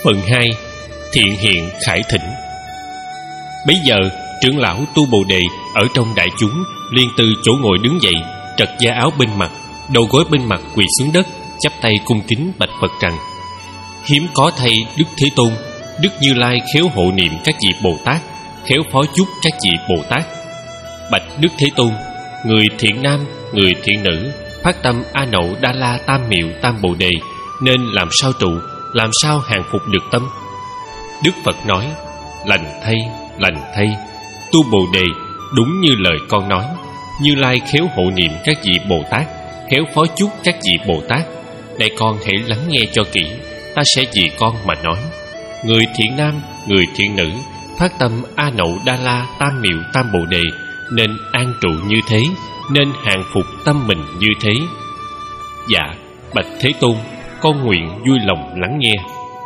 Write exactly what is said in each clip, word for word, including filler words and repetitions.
Phần hai. Thiện hiện khải thỉnh. Bấy giờ trưởng lão Tu Bồ Đề ở trong đại chúng liền từ chỗ ngồi đứng dậy, trật da áo bên mặt, đầu gối bên mặt quỳ xuống đất, chắp tay cung kính bạch Phật rằng: Hiếm có thay Đức Thế Tôn, Đức Như Lai khéo hộ niệm các vị Bồ Tát, khéo phó chúc các vị Bồ Tát. Bạch Đức Thế Tôn, người thiện nam, người thiện nữ, phát tâm A Nậu Đa La Tam Miệu Tam Bồ Đề, nên làm sao trụ, làm sao hàng phục được tâm? Đức Phật nói: Lành thay, lành thay, Tu Bồ Đề, đúng như lời con nói. Như Lai khéo hộ niệm các vị Bồ Tát, khéo phó chúc các vị Bồ Tát. Này con hãy lắng nghe cho kỹ, ta sẽ vì con mà nói. Người thiện nam, người thiện nữ, phát tâm A Nậu Đa La Tam Miệu Tam Bồ Đề, nên an trụ như thế, nên hàng phục tâm mình như thế. Dạ, bạch Thế Tôn, con nguyện vui lòng lắng nghe.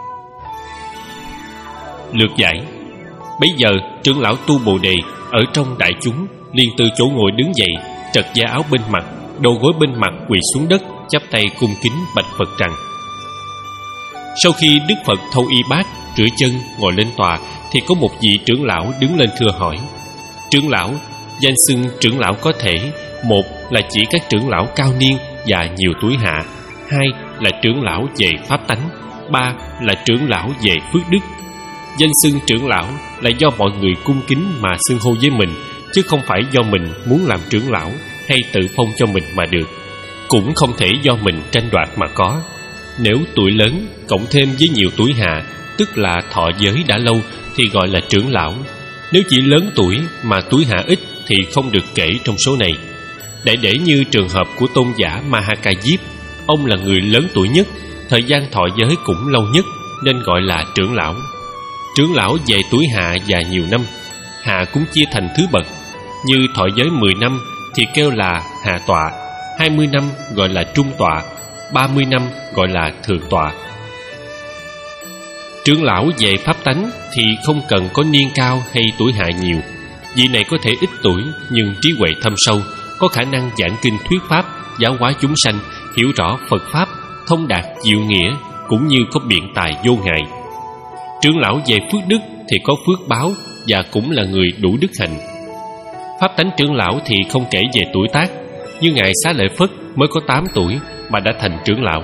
Lược giải. Bấy giờ trưởng lão Tu Bồ Đề ở trong đại chúng liền từ chỗ ngồi đứng dậy, trật da áo bên mặt, đầu gối bên mặt quỳ xuống đất, chắp tay cung kính bạch Phật rằng: Sau khi Đức Phật thâu y bát, rửa chân, ngồi lên tòa, thì có một vị trưởng lão đứng lên thưa hỏi: Trưởng lão, danh xưng trưởng lão có thể: một là chỉ các trưởng lão cao niên và nhiều tuổi hạ, hai là trưởng lão về pháp tánh, ba là trưởng lão về phước đức. Danh xưng trưởng lão là do mọi người cung kính mà xưng hô với mình, chứ không phải do mình muốn làm trưởng lão hay tự phong cho mình mà được, cũng không thể do mình tranh đoạt mà có. Nếu tuổi lớn cộng thêm với nhiều tuổi hạ, tức là thọ giới đã lâu, thì gọi là trưởng lão. Nếu chỉ lớn tuổi mà tuổi hạ ít thì không được kể trong số này. Để để như trường hợp của tôn giả Mahakajip, ông là người lớn tuổi nhất, thời gian thọ giới cũng lâu nhất, nên gọi là trưởng lão. Trưởng lão về tuổi hạ và nhiều năm. Hạ cũng chia thành thứ bậc, như thọ giới mười năm thì kêu là hạ tọa, hai mươi năm gọi là trung tọa, ba mươi năm gọi là thượng tọa. Trưởng lão về pháp tánh thì không cần có niên cao hay tuổi hạ nhiều. Vị này có thể ít tuổi nhưng trí huệ thâm sâu, có khả năng giảng kinh thuyết pháp, giáo hóa chúng sanh, hiểu rõ Phật pháp, thông đạt diệu nghĩa, cũng như có biện tài vô ngại. Trưởng lão về phước đức thì có phước báo và cũng là người đủ đức hạnh. Pháp tánh trưởng lão thì không kể về tuổi tác, như ngài Xá Lợi Phất mới có tám tuổi mà đã thành trưởng lão.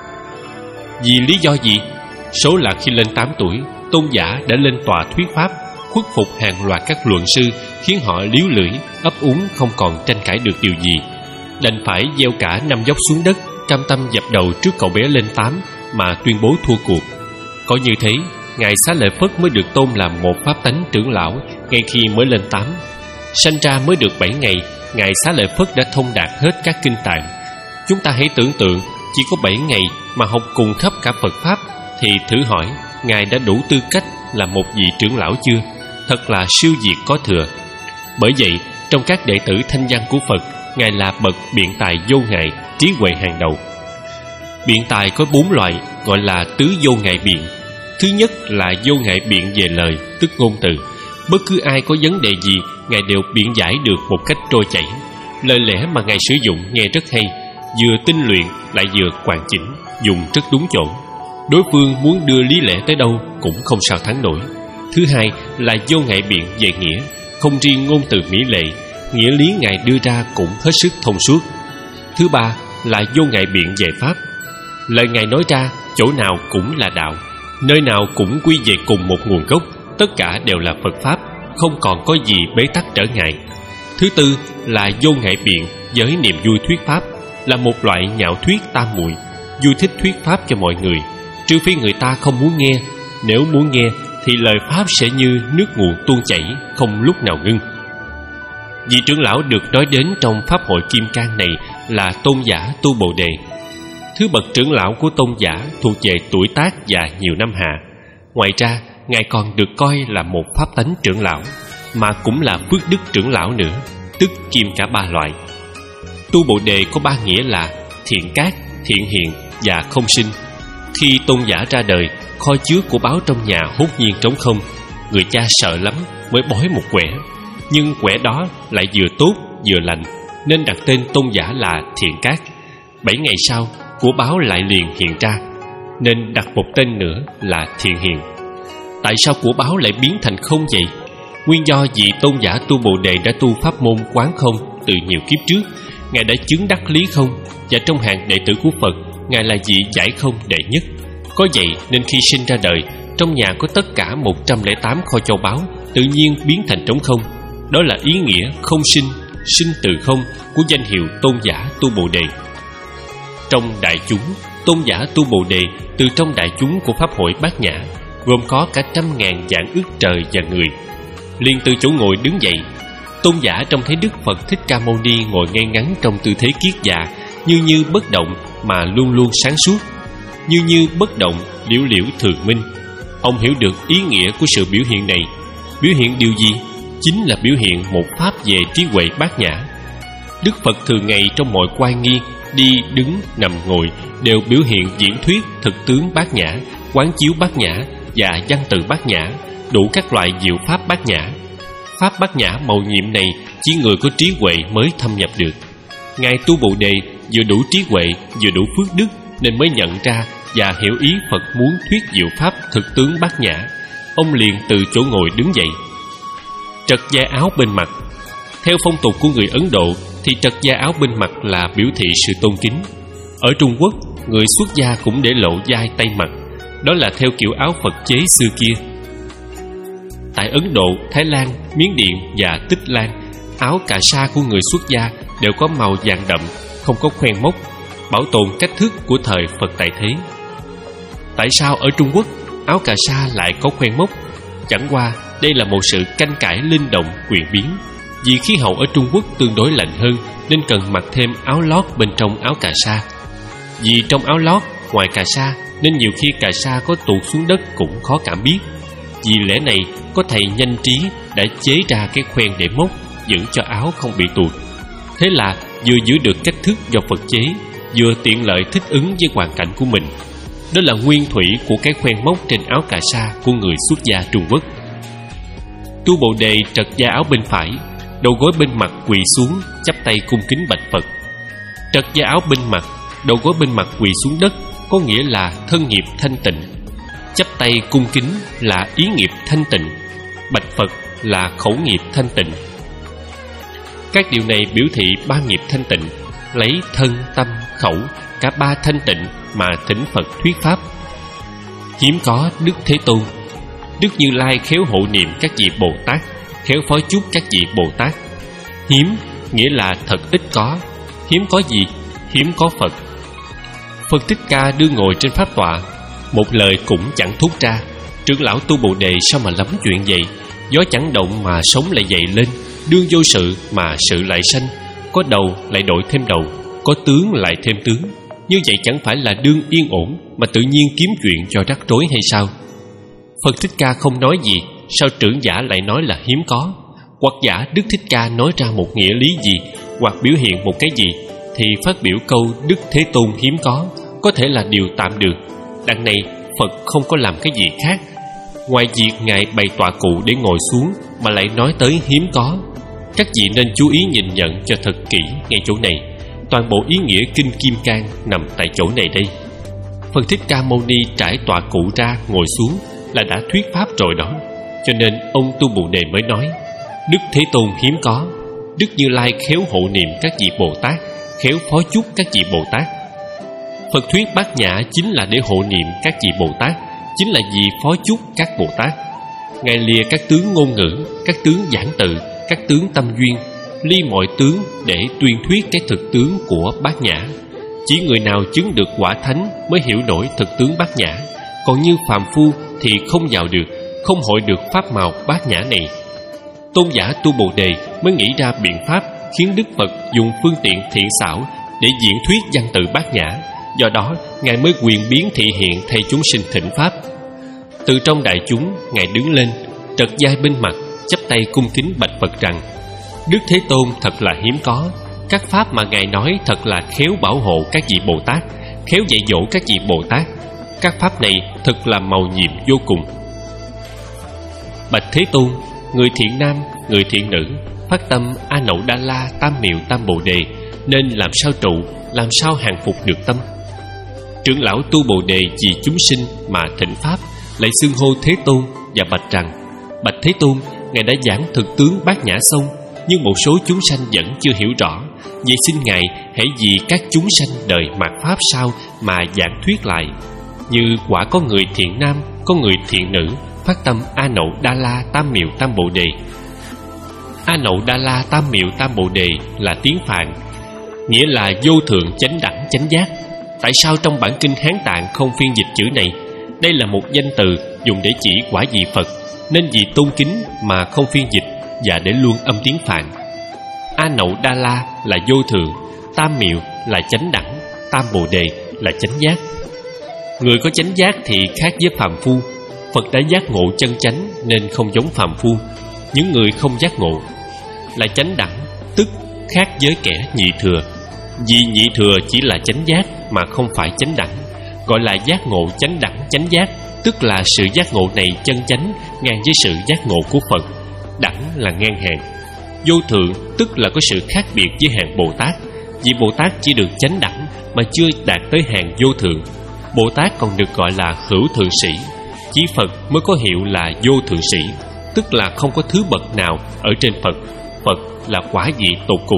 Vì lý do gì? Số là khi lên tám tuổi, tôn giả đã lên tòa thuyết pháp, khuất phục hàng loạt các luận sư, khiến họ líu lưỡi, ấp úng không còn tranh cãi được điều gì, đành phải gieo cả năm dốc xuống đất, cam tâm dập đầu trước cậu bé lên tám mà tuyên bố thua cuộc. Có như thế, ngài Xá Lợi Phất mới được tôn làm một pháp tánh trưởng lão ngay khi mới lên tám. Sanh ra mới được bảy ngày, ngài Xá Lợi Phất đã thông đạt hết các kinh tạng. Chúng ta hãy tưởng tượng, chỉ có bảy ngày mà học cùng khắp cả Phật pháp, thì thử hỏi ngài đã đủ tư cách là một vị trưởng lão chưa? Thật là siêu việt có thừa. Bởi vậy, trong các đệ tử thanh văn của Phật, ngài là bậc biện tài vô ngại, trí huệ hàng đầu. Biện tài có bốn loại, gọi là tứ vô ngại biện. Thứ nhất là vô ngại biện về lời, tức ngôn từ. Bất cứ ai có vấn đề gì, ngài đều biện giải được một cách trôi chảy. Lời lẽ mà ngài sử dụng nghe rất hay, vừa tinh luyện lại vừa hoàn chỉnh, dùng rất đúng chỗ. Đối phương muốn đưa lý lẽ tới đâu cũng không sao thắng nổi. Thứ hai là vô ngại biện về nghĩa, không riêng ngôn từ mỹ lệ, nghĩa lý ngài đưa ra cũng hết sức thông suốt. Thứ ba là vô ngại biện về pháp, lời ngài nói ra chỗ nào cũng là đạo, nơi nào cũng quy về cùng một nguồn gốc, tất cả đều là Phật pháp, không còn có gì bế tắc trở ngại. Thứ tư là vô ngại biện với niềm vui thuyết pháp, là một loại nhạo thuyết tam muội, vui thích thuyết pháp cho mọi người, trừ phi người ta không muốn nghe. Nếu muốn nghe thì lời pháp sẽ như nước nguồn tuôn chảy, không lúc nào ngưng. Vị trưởng lão được nói đến trong pháp hội Kim Cang này là tôn giả Tu Bồ Đề. Thứ bậc trưởng lão của tôn giả thuộc về tuổi tác và nhiều năm hạ. Ngoài ra, ngài còn được coi là một pháp tánh trưởng lão, mà cũng là phước đức trưởng lão nữa, tức kiêm cả ba loại. Tu Bồ Đề có ba nghĩa là thiện cát, thiện hiện và không sinh. Khi tôn giả ra đời, kho chứa của báu trong nhà hốt nhiên trống không. Người cha sợ lắm mới bói một quẻ, nhưng quẻ đó lại vừa tốt vừa lành, nên đặt tên tôn giả là thiện cát. Bảy ngày sau, của báu lại liền hiện ra. nên đặt một tên nữa là Thiện Hiện. Tại sao của báo lại biến thành không vậy? Nguyên do vì tôn giả Tu Bồ Đề đã tu pháp môn quán không từ nhiều kiếp trước. Ngài đã chứng đắc lý không, và trong hàng đệ tử của Phật, Ngài là vị giải không đệ nhất. Có vậy nên khi sinh ra đời, trong nhà có tất cả một trăm lẻ tám kho châu báu tự nhiên biến thành trống không. Đó là ý nghĩa không sinh, sinh từ không của danh hiệu tôn giả Tu Bồ Đề. Trong đại chúng, tôn giả Tu Bồ Đề từ trong đại chúng của Pháp hội Bát Nhã, gồm có cả trăm ngàn vạn ức trời và người. Liền từ chỗ ngồi đứng dậy, tôn giả trông thấy Đức Phật Thích Ca Mâu Ni ngồi ngay ngắn trong tư thế kiết dạ, như như bất động mà luôn luôn sáng suốt, như như bất động, liễu liễu thường minh. Ông hiểu được ý nghĩa của sự biểu hiện này. Biểu hiện điều gì? Chính là biểu hiện một pháp về trí huệ bát nhã. Đức Phật thường ngày trong mọi oai nghi, đi, đứng, nằm, ngồi đều biểu hiện diễn thuyết thực tướng bát nhã, quán chiếu bát nhã và văn từ bát nhã, đủ các loại diệu pháp bát nhã. Pháp bát nhã màu nhiệm này chỉ người có trí huệ mới thâm nhập được. Ngài Tu Bồ Đề vừa đủ trí huệ vừa đủ phước đức nên mới nhận ra và hiểu ý Phật muốn thuyết diệu pháp thực tướng bát nhã. Ông liền từ chỗ ngồi đứng dậy, trật da áo bên mặt. Theo phong tục của người Ấn Độ thì trật da áo bên mặt là biểu thị sự tôn kính. Ở Trung Quốc, người xuất gia cũng để lộ vai tay mặt. Đó là theo kiểu áo Phật chế xưa kia. Tại Ấn Độ, Thái Lan, Miến Điện và Tích Lan, áo cà sa của người xuất gia đều có màu vàng đậm, không có khoen móc, bảo tồn cách thức của thời Phật tại thế. Tại sao ở Trung Quốc áo cà sa lại có khoen móc? Chẳng qua đây là một sự canh cải linh động quyền biến. Vì khí hậu ở Trung Quốc tương đối lạnh hơn nên cần mặc thêm áo lót bên trong áo cà sa. Vì trong áo lót ngoài cà sa nên nhiều khi cà sa có tuột xuống đất cũng khó cảm biết. Vì lẽ này có thầy nhanh trí đã chế ra cái khoen để móc, giữ cho áo không bị tuột. Thế là vừa giữ được cách thức do Phật chế, vừa tiện lợi thích ứng với hoàn cảnh của mình. Đó là nguyên thủy của cái khoen móc trên áo cà sa của người xuất gia Trung Quốc. Tu Bồ Đề trật da áo bên phải, đầu gối bên mặt quỳ xuống, chắp tay cung kính bạch Phật. Trật da áo bên mặt, đầu gối bên mặt quỳ xuống đất có nghĩa là thân nghiệp thanh tịnh. Chắp tay cung kính là ý nghiệp thanh tịnh. Bạch Phật là khẩu nghiệp thanh tịnh. Các điều này biểu thị ba nghiệp thanh tịnh, lấy thân, tâm, khẩu, cả ba thanh tịnh mà thỉnh Phật thuyết pháp. Hiếm có Đức Thế Tôn. Đức Như Lai khéo hộ niệm các vị Bồ Tát, khéo phó chúc các vị Bồ Tát. Hiếm nghĩa là thật ít có. Hiếm có gì? Hiếm có Phật. Phật Thích Ca đương ngồi trên pháp tọa, một lời cũng chẳng thốt ra. Trưởng lão Tu Bồ Đề sao mà lắm chuyện vậy? Gió chẳng động mà sống lại dậy lên, đương vô sự mà sự lại sanh. Có đầu lại đổi thêm đầu, có tướng lại thêm tướng. Như vậy chẳng phải là đương yên ổn, mà tự nhiên kiếm chuyện cho rắc rối hay sao? Phật Thích Ca không nói gì, sao trưởng giả lại nói là hiếm có? Hoặc giả Đức Thích Ca nói ra một nghĩa lý gì, hoặc biểu hiện một cái gì, thì phát biểu câu Đức Thế Tôn hiếm có có thể là điều tạm được. Đằng này Phật không có làm cái gì khác ngoài việc Ngài bày tọa cụ để ngồi xuống mà lại nói tới hiếm có. Các vị nên chú ý nhìn nhận cho thật kỹ ngay chỗ này. Toàn bộ ý nghĩa Kinh Kim Cang nằm tại chỗ này đây. Phật Thích Ca Mâu Ni trải tọa cụ ra ngồi xuống là đã thuyết pháp rồi đó. Cho nên ông Tu Bồ Đề mới nói Đức Thế Tôn hiếm có. Đức Như Lai khéo hộ niệm các vị Bồ Tát, khéo phó chúc các vị Bồ Tát. Phật thuyết bát nhã chính là để hộ niệm các vị Bồ Tát, chính là vì phó chúc các Bồ Tát. Ngài lìa các tướng ngôn ngữ, các tướng giảng tự, các tướng tâm duyên, ly mọi tướng để tuyên thuyết cái thực tướng của bát nhã. Chỉ người nào chứng được quả thánh mới hiểu nổi thực tướng bát nhã, còn như phàm phu thì không vào được, không hội được pháp màu bát nhã này. Tôn giả Tu Bồ Đề mới nghĩ ra biện pháp khiến Đức Phật dùng phương tiện thiện xảo để diễn thuyết văn tự bát nhã. Do đó Ngài mới quyền biến thị hiện thay chúng sinh thỉnh pháp. Từ trong đại chúng, Ngài đứng lên, trật vai bên mặt, chắp tay cung kính bạch Phật rằng Đức Thế Tôn thật là hiếm có. Các pháp mà Ngài nói thật là khéo bảo hộ các vị Bồ Tát, khéo dạy dỗ các vị Bồ Tát. Các pháp này thật là màu nhiệm vô cùng. Bạch Thế Tôn, người thiện nam, người thiện nữ, phát tâm A Nậu Đa La Tam Miệu Tam Bồ Đề, nên làm sao trụ, làm sao hàng phục được tâm? Trưởng lão Tu Bồ Đề vì chúng sinh mà thỉnh pháp, lại xưng hô Thế Tôn và bạch rằng: Bạch Thế Tôn, Ngài đã giảng thực tướng Bát Nhã xong, nhưng một số chúng sanh vẫn chưa hiểu rõ. Vậy xin Ngài hãy vì các chúng sanh đời mạt pháp sau mà giảng thuyết lại. Như quả có người thiện nam, có người thiện nữ, phát tâm A Nậu Đa La Tam Miệu Tam Bồ Đề. A Nậu Đa La Tam Miệu Tam Bồ Đề là tiếng Phạn, nghĩa là vô thượng chánh đẳng chánh giác. Tại sao trong bản kinh Hán Tạng không phiên dịch chữ này? Đây là một danh từ dùng để chỉ quả vị Phật, nên vì tôn kính mà không phiên dịch và để luôn âm tiếng Phạn. A Nậu Đa La là vô thượng, Tam Miệu là chánh đẳng, Tam Bồ Đề là chánh giác. Người có chánh giác thì khác với phàm phu. Phật đã giác ngộ chân chánh nên không giống phàm phu. Những người không giác ngộ là chánh đẳng, tức khác với kẻ nhị thừa. Vì nhị thừa chỉ là chánh giác mà không phải chánh đẳng, gọi là giác ngộ chánh đẳng chánh giác, tức là sự giác ngộ này chân chánh ngang với sự giác ngộ của Phật. Đẳng là ngang hàng. Vô thượng tức là có sự khác biệt với hàng Bồ Tát, vì Bồ Tát chỉ được chánh đẳng mà chưa đạt tới hàng vô thượng. Bồ Tát còn được gọi là hữu thượng sĩ, chỉ Phật mới có hiệu là vô thượng sĩ, tức là không có thứ bậc nào ở trên Phật. Phật là quả vị tột cùng.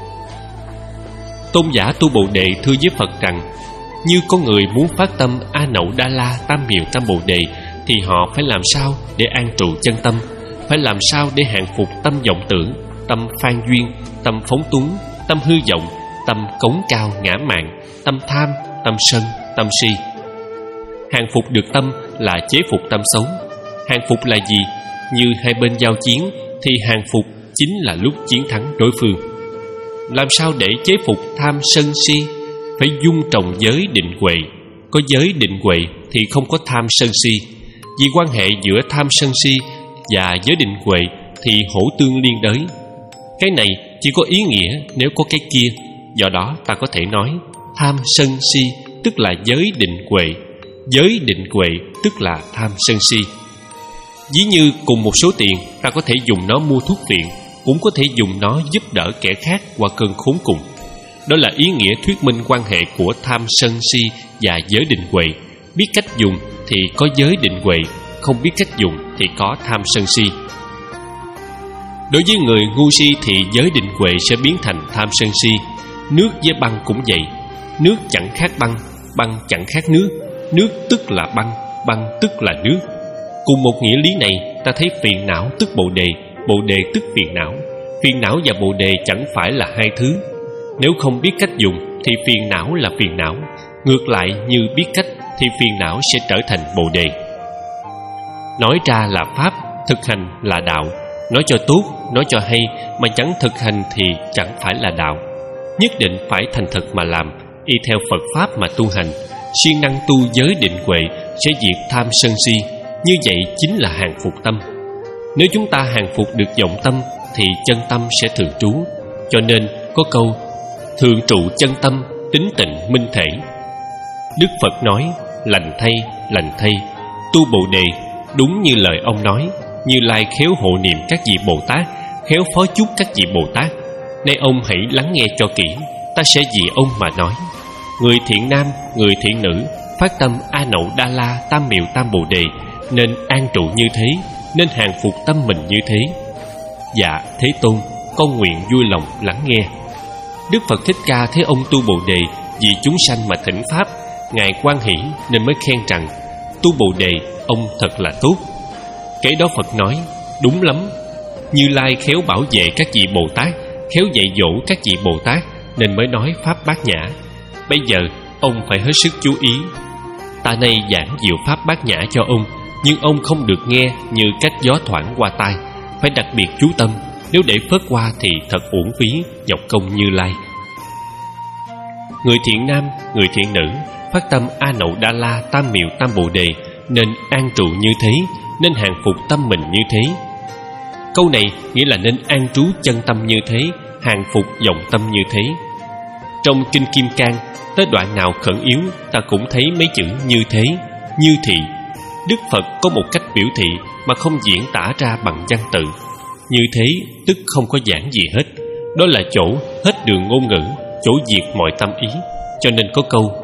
Tôn giả Tu Bồ Đề thưa với Phật rằng: như có người muốn phát tâm A Nậu Đa La Tam Miệu Tam Bồ Đề thì họ phải làm sao để an trụ chân tâm? Phải làm sao để hàng phục tâm vọng tưởng, tâm phan duyên, tâm phóng túng, tâm hư vọng, tâm cống cao ngã mạn, tâm tham, tâm sân, tâm si? Hàng phục được tâm là chế phục tâm xấu. Hàng phục là gì? Như hai bên giao chiến thì hàng phục chính là lúc chiến thắng đối phương. Làm sao để chế phục tham sân si? Phải dung trồng giới định huệ. Có giới định huệ thì không có tham sân si. Vì quan hệ giữa tham sân si và giới định huệ thì hỗ tương liên đới. Cái này chỉ có ý nghĩa nếu có cái kia. Do đó ta có thể nói tham sân si tức là giới định huệ, giới định huệ tức là tham sân si. Ví như cùng một số tiền, ta có thể dùng nó mua thuốc viện, cũng có thể dùng nó giúp đỡ kẻ khác qua cơn khốn cùng. Đó là ý nghĩa thuyết minh quan hệ của tham sân si và giới định huệ. Biết cách dùng thì có giới định huệ, không biết cách dùng thì có tham sân si. Đối với người ngu si thì giới định huệ sẽ biến thành tham sân si. Nước với băng cũng vậy. Nước chẳng khác băng, băng chẳng khác nước. Nước tức là băng, băng tức là nước. Cùng một nghĩa lý này, ta thấy phiền não tức bồ đề, bồ đề tức phiền não. Phiền não và bồ đề chẳng phải là hai thứ. Nếu không biết cách dùng thì phiền não là phiền não. Ngược lại, như biết cách thì phiền não sẽ trở thành bồ đề. Nói ra là pháp, thực hành là đạo. Nói cho tốt, nói cho hay mà chẳng thực hành thì chẳng phải là đạo. Nhất định phải thành thật mà làm, y theo Phật Pháp mà tu hành. Siêng năng tu giới định huệ sẽ diệt tham sân si. Như vậy chính là hàng phục tâm. Nếu chúng ta hàng phục được vọng tâm thì chân tâm sẽ thường trú. Cho nên có câu thường trụ chân tâm, tính tịnh minh thể. Đức Phật nói lành thay, lành thay. Tu Bồ Đề đúng như lời ông nói. Như Lai khéo hộ niệm các vị Bồ Tát, khéo phó chúc các vị Bồ Tát. Nay ông hãy lắng nghe cho kỹ. Ta sẽ vì ông mà nói. Người thiện nam, người thiện nữ phát tâm A Nậu Đa La Tam Miệu Tam Bồ Đề nên an trụ như thế, nên hàng phục tâm mình như thế. Dạ Thế Tôn, con nguyện vui lòng lắng nghe. Đức Phật Thích Ca thấy ông Tu Bồ Đề vì chúng sanh mà thỉnh pháp, Ngài hoan hỷ nên mới khen rằng Tu Bồ Đề, ông thật là tốt. Kế đó Phật nói đúng lắm. Như Lai khéo bảo vệ các vị Bồ Tát, khéo dạy dỗ các vị Bồ Tát nên mới nói pháp Bát Nhã. Bây giờ ông phải hết sức chú ý. Ta nay giảng diệu pháp Bát Nhã cho ông, nhưng ông không được nghe như cách gió thoảng qua tai. Phải đặc biệt chú tâm. Nếu để phớt qua thì thật uổng phí nhọc công Như Lai. Người thiện nam, người thiện nữ phát tâm A Nậu Đa La Tam Miệu Tam Bồ Đề nên an trụ như thế, nên hàng phục tâm mình như thế. Câu này nghĩa là nên an trú chân tâm như thế, hàng phục vọng tâm như thế. Trong Kinh Kim Cang, tới đoạn nào khẩn yếu, ta cũng thấy mấy chữ như thế, như thị. Đức Phật có một cách biểu thị mà không diễn tả ra bằng văn tự. Như thế tức không có giảng gì hết. Đó là chỗ hết đường ngôn ngữ, chỗ diệt mọi tâm ý. Cho nên có câu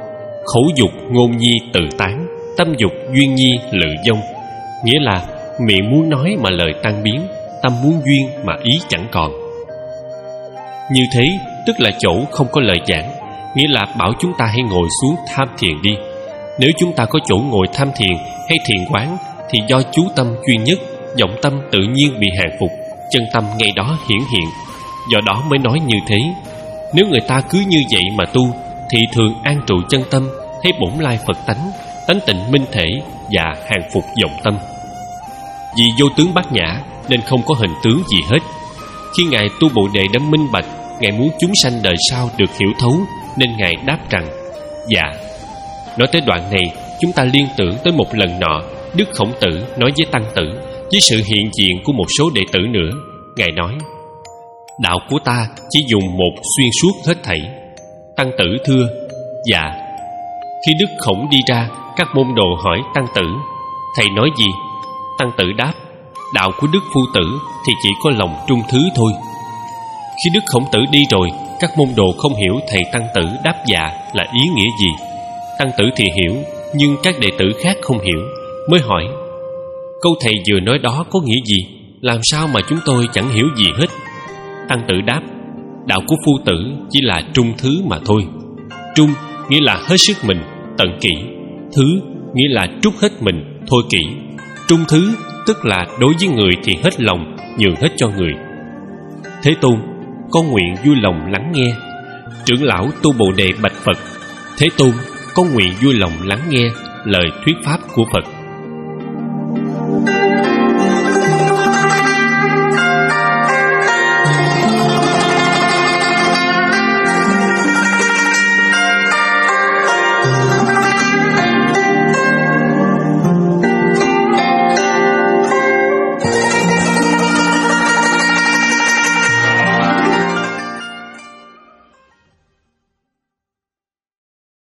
khẩu dục ngôn nhi tự tán, tâm dục duyên nhi lự vong. Nghĩa là miệng muốn nói mà lời tan biến, tâm muốn duyên mà ý chẳng còn. Như thế tức là chỗ không có lời giảng, nghĩa là bảo chúng ta hãy ngồi xuống tham thiền đi. Nếu chúng ta có chỗ ngồi tham thiền hay thiền quán thì do chú tâm chuyên nhất, vọng tâm tự nhiên bị hàng phục, chân tâm ngay đó hiển hiện. Do đó mới nói như thế. Nếu người ta cứ như vậy mà tu thì thường an trụ chân tâm, thấy bổn lai Phật tánh, tánh tịnh minh thể và hàng phục vọng tâm. Vì vô tướng bát nhã nên không có hình tướng gì hết. Khi Ngài tu Bồ Đề đã minh bạch, Ngài muốn chúng sanh đời sau được hiểu thấu, nên Ngài đáp rằng: dạ. Nói tới đoạn này, chúng ta liên tưởng tới một lần nọ, Đức Khổng Tử nói với Tăng Tử, với sự hiện diện của một số đệ tử nữa. Ngài nói: đạo của ta chỉ dùng một xuyên suốt hết thảy. Tăng Tử thưa: dạ. Khi Đức Khổng đi ra, các môn đồ hỏi Tăng Tử: thầy nói gì? Tăng Tử đáp: đạo của Đức Phu Tử thì chỉ có lòng trung thứ thôi. Khi Đức Khổng Tử đi rồi, các môn đồ không hiểu thầy Tăng Tử đáp dạ là ý nghĩa gì. Tăng Tử thì hiểu, nhưng các đệ tử khác không hiểu, mới hỏi: câu thầy vừa nói đó có nghĩa gì? Làm sao mà chúng tôi chẳng hiểu gì hết? Tăng Tử đáp: đạo của Phu Tử chỉ là trung thứ mà thôi. Trung nghĩa là hết sức mình, tận kỷ. Thứ nghĩa là trút hết mình, thôi kỷ. Trung thứ tức là đối với người thì hết lòng, nhường hết cho người. Thế Tôn, con nguyện vui lòng lắng nghe. Trưởng lão tu Bồ Đề bạch Phật: Thế Tôn, con nguyện vui lòng lắng nghe lời thuyết pháp của Phật.